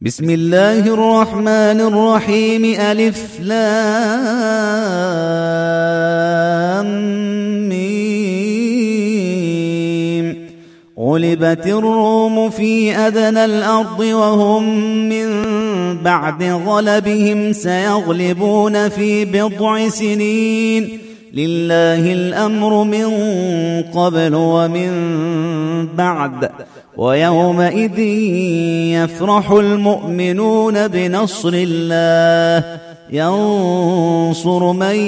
بسم الله الرحمن الرحيم ألف لام ميم. غلبت الروم في أدنى الأرض وهم من بعد غلبهم سيغلبون في بضع سنين. لله الأمر من قبل ومن بعد ويومئذ يفرح المؤمنون بنصر الله ينصر من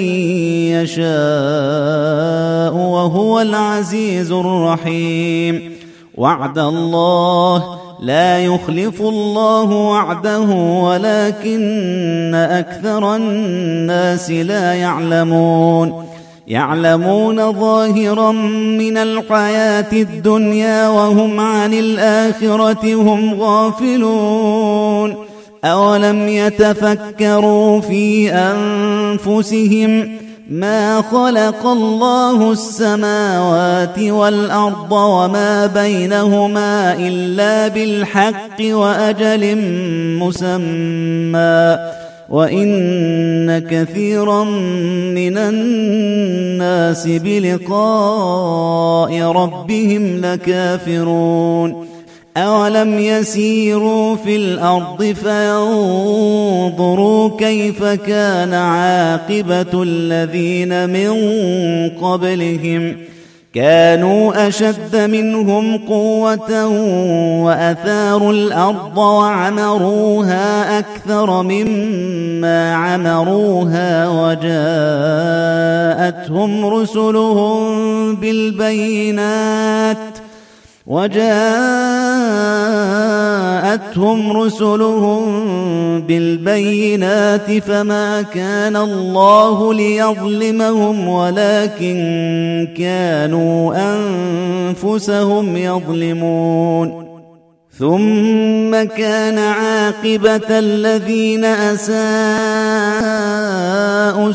يشاء وهو العزيز الرحيم. وعد الله لا يخلف الله وعده ولكن أكثر الناس لا يعلمون ظاهرا من الحياة الدنيا وهم عن الآخرة هم غافلون. أولم يتفكروا في أنفسهم ما خلق الله السماوات والأرض وما بينهما إلا بالحق وأجل مسمى وإن كثيرا من الناس بلقاء ربهم لكافرون. أولم يسيروا في الأرض فينظروا كيف كان عاقبة الذين من قبلهم كانوا أشد منهم قوة وأثاروا الأرض وعمروها أكثر مما عمروها وجاءتهم رسلهم بالبينات فما كان الله ليظلمهم ولكن كانوا أنفسهم يظلمون. ثم كان عاقبة الذين أساءوا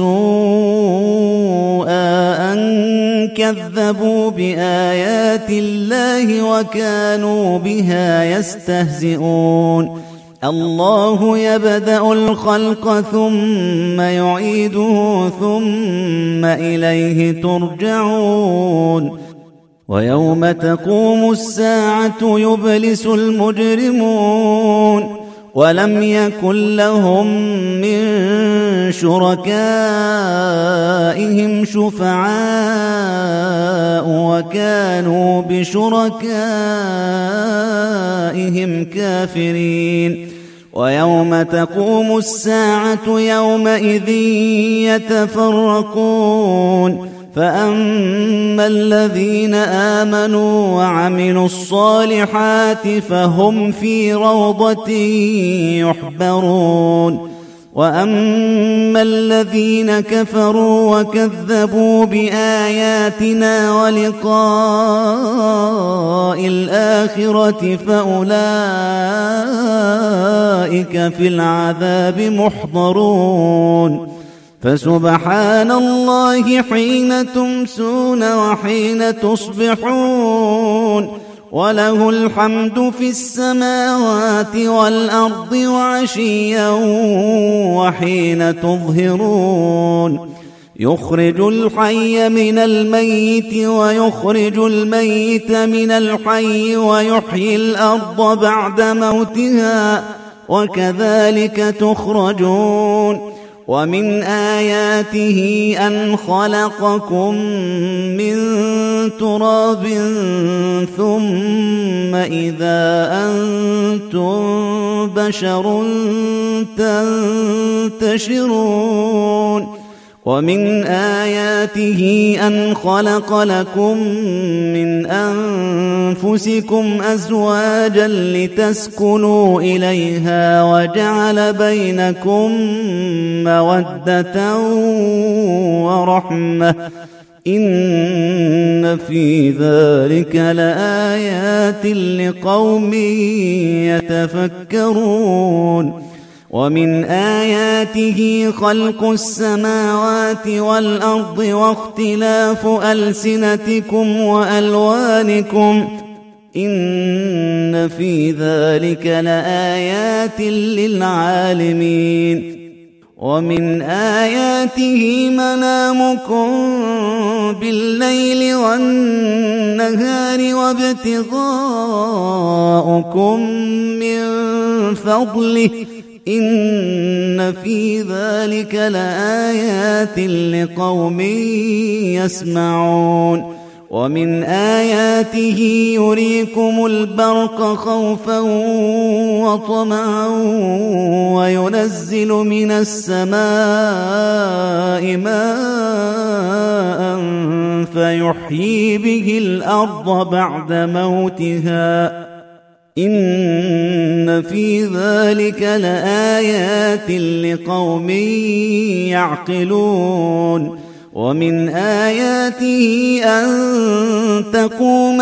السوء أن كذبوا بآيات الله وكانوا بها يستهزئون. الله يبدأ الخلق ثم يعيده ثم إليه ترجعون. ويوم تقوم الساعة يبلس المجرمون ولم يكن لهم من شركائهم شفعاء وكانوا بشركائهم كافرين. ويوم تقوم الساعة يومئذ يتفرقون فأما الذين آمنوا وعملوا الصالحات فهم في روضة يحبرون. وأما الذين كفروا وكذبوا بآياتنا ولقاء الآخرة فأولئك في العذاب محضرون. فسبحان الله حين تمسون وحين تصبحون وله الحمد في السماوات والأرض وعشيا وحين تظهرون. يخرج الحي من الميت ويخرج الميت من الحي ويحيي الأرض بعد موتها وكذلك تخرجون. ومن آياته أن خلقكم من تراب ثم إذا أنتم بشر تنتشرون. ومن آياته أن خلق لكم من أنفسكم أزواجا لتسكنوا إليها وجعل بينكم مودة ورحمة إن في ذلك لآيات لقوم يتفكرون. ومن آياته خلق السماوات والأرض واختلاف ألسنتكم وألوانكم إن في ذلك لآيات للعالمين ومن آياته منامكم بالليل والنهار وابتغاؤكم من فضله إن في ذلك لآيات لقوم يسمعون ومن آياته يريكم البرق خوفا وطمعا وينزل من السماء ماء فيحيي به الأرض بعد موتها إن في ذلك لآيات لقوم يعقلون ومن آياته أن تقوم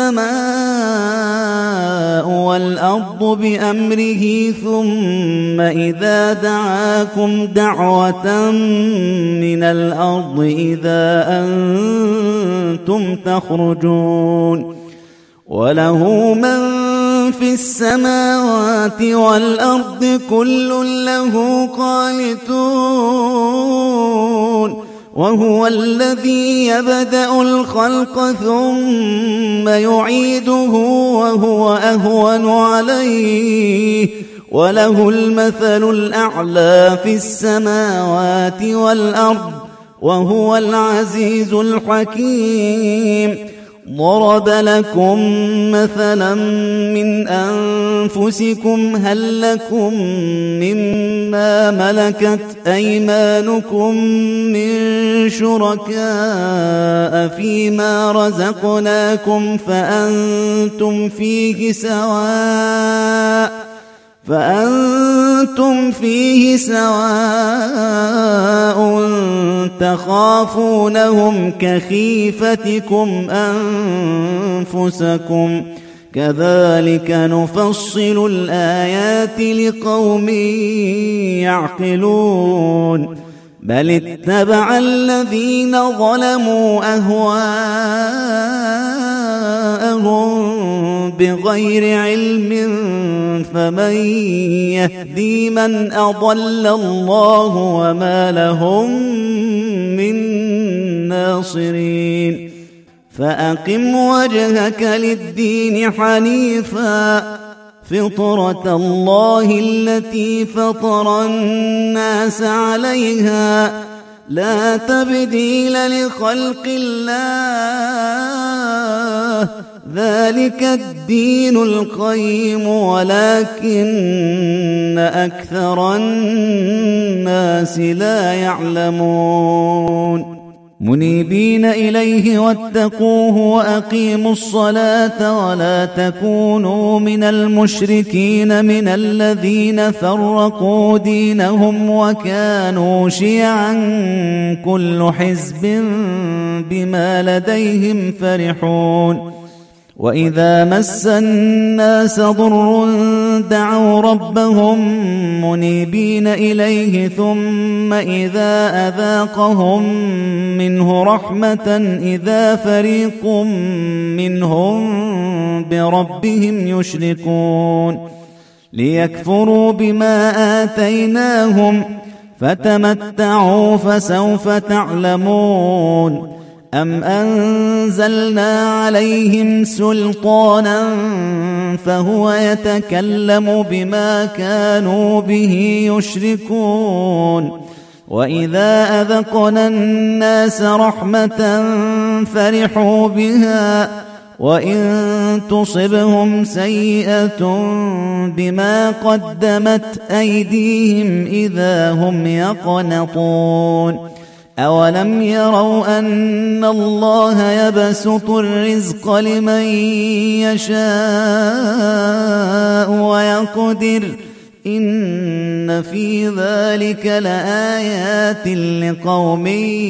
السماء والأرض بأمره ثم إذا دعاكم دعوة من الأرض إذا أنتم تخرجون وله من في السماوات والأرض كل له قانتون وهو الذي يبدأ الخلق ثم يعيده وهو أهون عليه وله المثل الأعلى في السماوات والأرض وهو العزيز الحكيم ضرب لكم مثلا من أنفسكم هل لكم مما ملكت أيمانكم من شركاء فيما رزقناكم فأنتم فيه سواء تخافونهم كخيفتكم أنفسكم كذلك نفصل الآيات لقوم يعقلون بل اتبع الذين ظلموا أهواءهم بغير علم فمن يهدي من أضل الله وما لهم من ناصرين فأقم وجهك للدين حنيفا فطرة الله التي فطر الناس عليها لا تبديل لخلق الله ذلك الدين القيم ولكن أكثر الناس لا يعلمون منيبين إليه واتقوه وأقيموا الصلاة ولا تكونوا من المشركين من الذين فرقوا دينهم وكانوا شيعا كل حزب بما لديهم فرحون وإذا مس الناس ضر دعوا ربهم منيبين إليه ثم إذا أذاقهم منه رحمة إذا فريق منهم بربهم يشركون ليكفروا بما آتيناهم فتمتعوا فسوف تعلمون أم أنزلنا عليهم سلطانا فهو يتكلم بما كانوا به يشركون وإذا أذقنا الناس رحمة فرحوا بها وإن تصبهم سيئة بما قدمت أيديهم إذا هم يقنطون أولم يروا أن الله يبسط الرزق لمن يشاء ويقدر إن في ذلك لآيات لقوم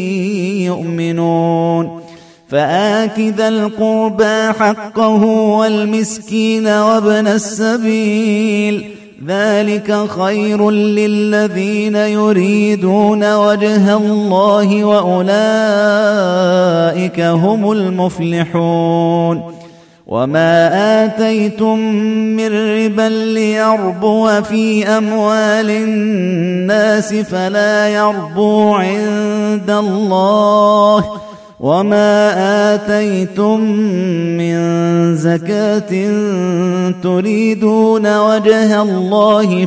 يؤمنون فآت ذا القربى حقه والمسكين وابن السبيل ذلك خير للذين يريدون وجه الله وأولئك هم المفلحون وما آتيتم من ربا ليربو في أموال الناس فلا يربو عند الله، وما آتيتم من زكاة تريدون وجه الله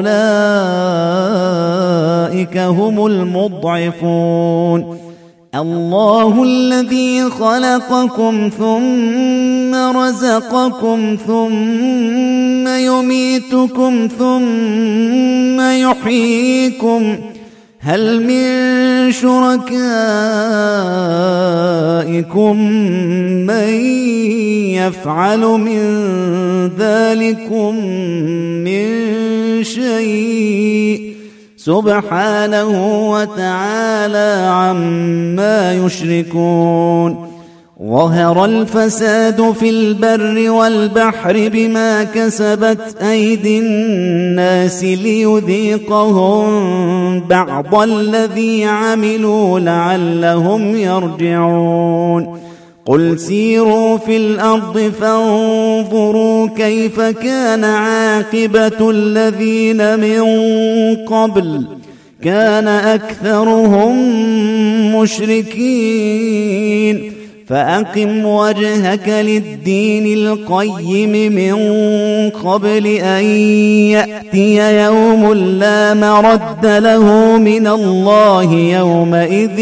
فأولئك هم المضعفون. الله الذي خلقكم ثم رزقكم ثم يميتكم ثم يحييكم، هل من شركائكم من يفعل من ذلكم من شيء؟ سبحانه وتعالى عما يشركون. ظهر الفساد في البر والبحر بما كسبت أيدي الناس ليذيقهم بعض الذي عملوا لعلهم يرجعون. قل سيروا في الأرض فانظروا كيف كان عاقبة الذين من قبل، كان أكثرهم مشركين. فأقم وجهك للدين القيم من قبل أن يأتي يوم لا مرد له من الله يومئذ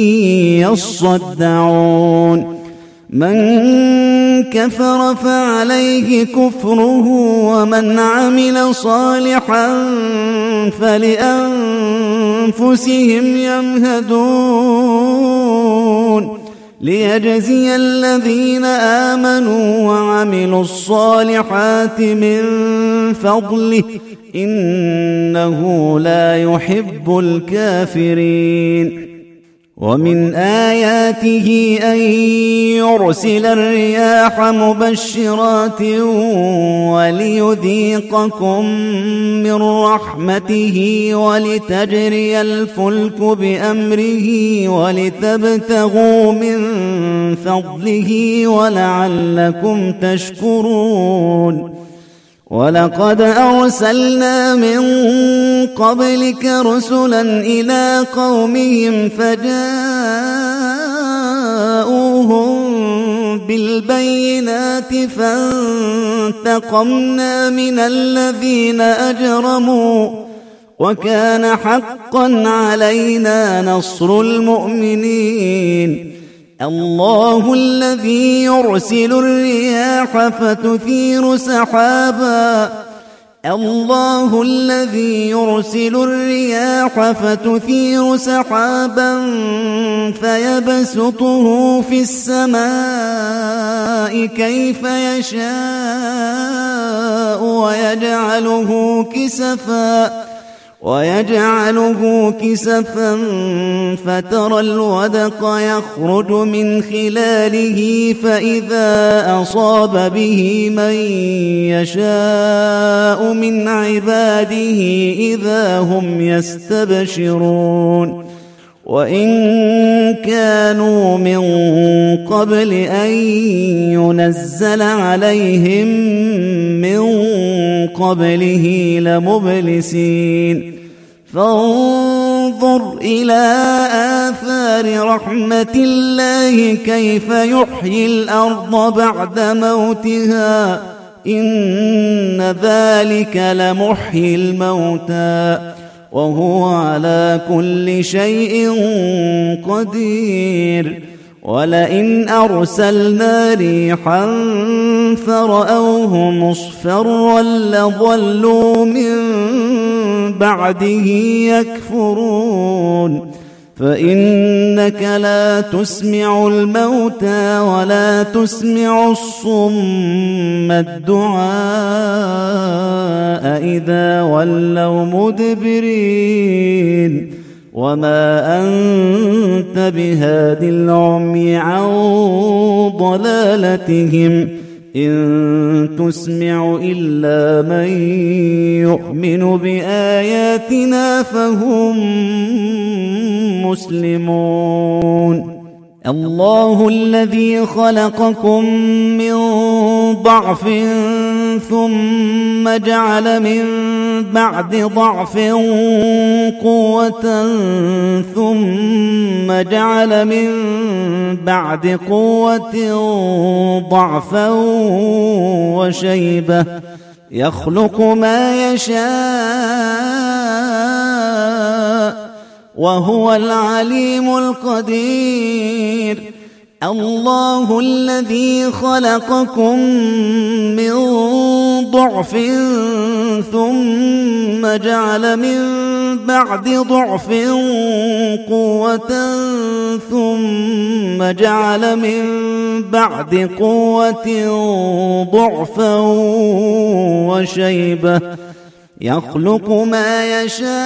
يصدعون. من كفر فعليه كفره ومن عمل صالحا فلأنفسهم يمهدون، ليجزي الذين آمنوا وعملوا الصالحات من فضله إنه لا يحب الكافرين. ومن آياته أن يرسل الرياح مبشرات وليذيقكم من رحمته ولتجري الفلك بأمره ولتبتغوا من فضله ولعلكم تشكرون. ولقد أرسلنا من قبلك رسلا إلى قومهم فجاءوهم بالبينات فانتقمنا من الذين أجرموا وكان حقا علينا نصر المؤمنين. الله الذي يرسل الرياح فتثير سحابا فيبسطه في السماء كيف يشاء ويجعله كسفا فترى الودق يخرج من خلاله فإذا أصاب به من يشاء من عباده إذا هم يستبشرون. وإن كانوا من قبل أن ينزل عليهم من قبله لمبلسين. فانظر إلى آثار رحمة الله كيف يحيي الأرض بعد موتها إن ذلك لمحيي الموتى وهو على كل شيء قدير. ولئن أرسلنا ريحا فرأوه مصفرا لظلوا من بعده يكفرون. فإنك لا تسمع الموتى ولا تسمع الصم الدعاء إذا ولوا مدبرين. وما أنت بهاد العمي عن ضلالتهم إن تسمع إلا من يؤمن بآياتنا فهم مسلمون. الله الذي خلقكم من ضعف ثم جعل من بعد ضعف قوة ثم جعل من بعد قوة ضعفا وشيبة يخلق ما يشاء وهو العليم القدير. الله الذي خلقكم من ضعف ثم جعل من بعد ضعف قوة ثم جعل من بعد قوة ضعفا وشيبة يخلق ما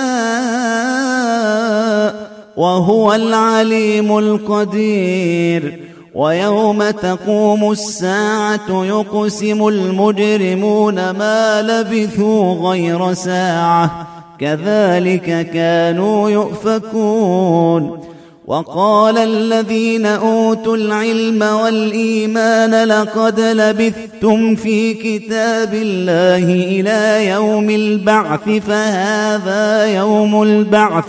يشاء وهو العليم القدير. ويوم تقوم الساعة يقسم المجرمون ما لبثوا غير ساعة كذلك كانوا يؤفكون. وقال الذين أوتوا العلم والإيمان لقد لبثتم في كتاب الله إلى يوم البعث فهذا يوم البعث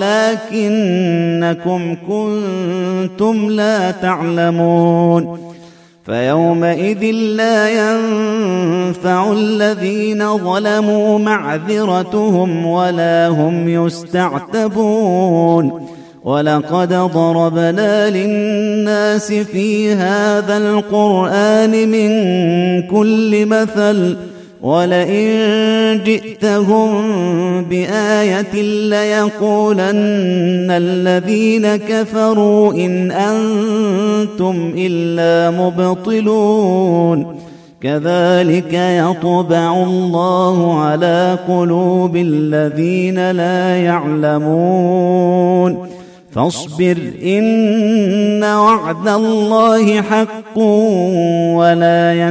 ولكنكم كنتم لا تعلمون. فيومئذ لا ينفع الذين ظلموا معذرتهم ولا هم يستعتبون. ولقد ضربنا للناس في هذا القرآن من كل مثل ولئن جئتهم بآية ليقولن الذين كفروا إن أنتم إلا مبطلون. كذلك يطبع الله على قلوب الذين لا يعلمون. فاصبر إن وعد الله حق ولا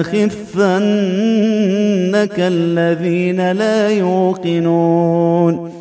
يستخفنك الذين لا يوقنون.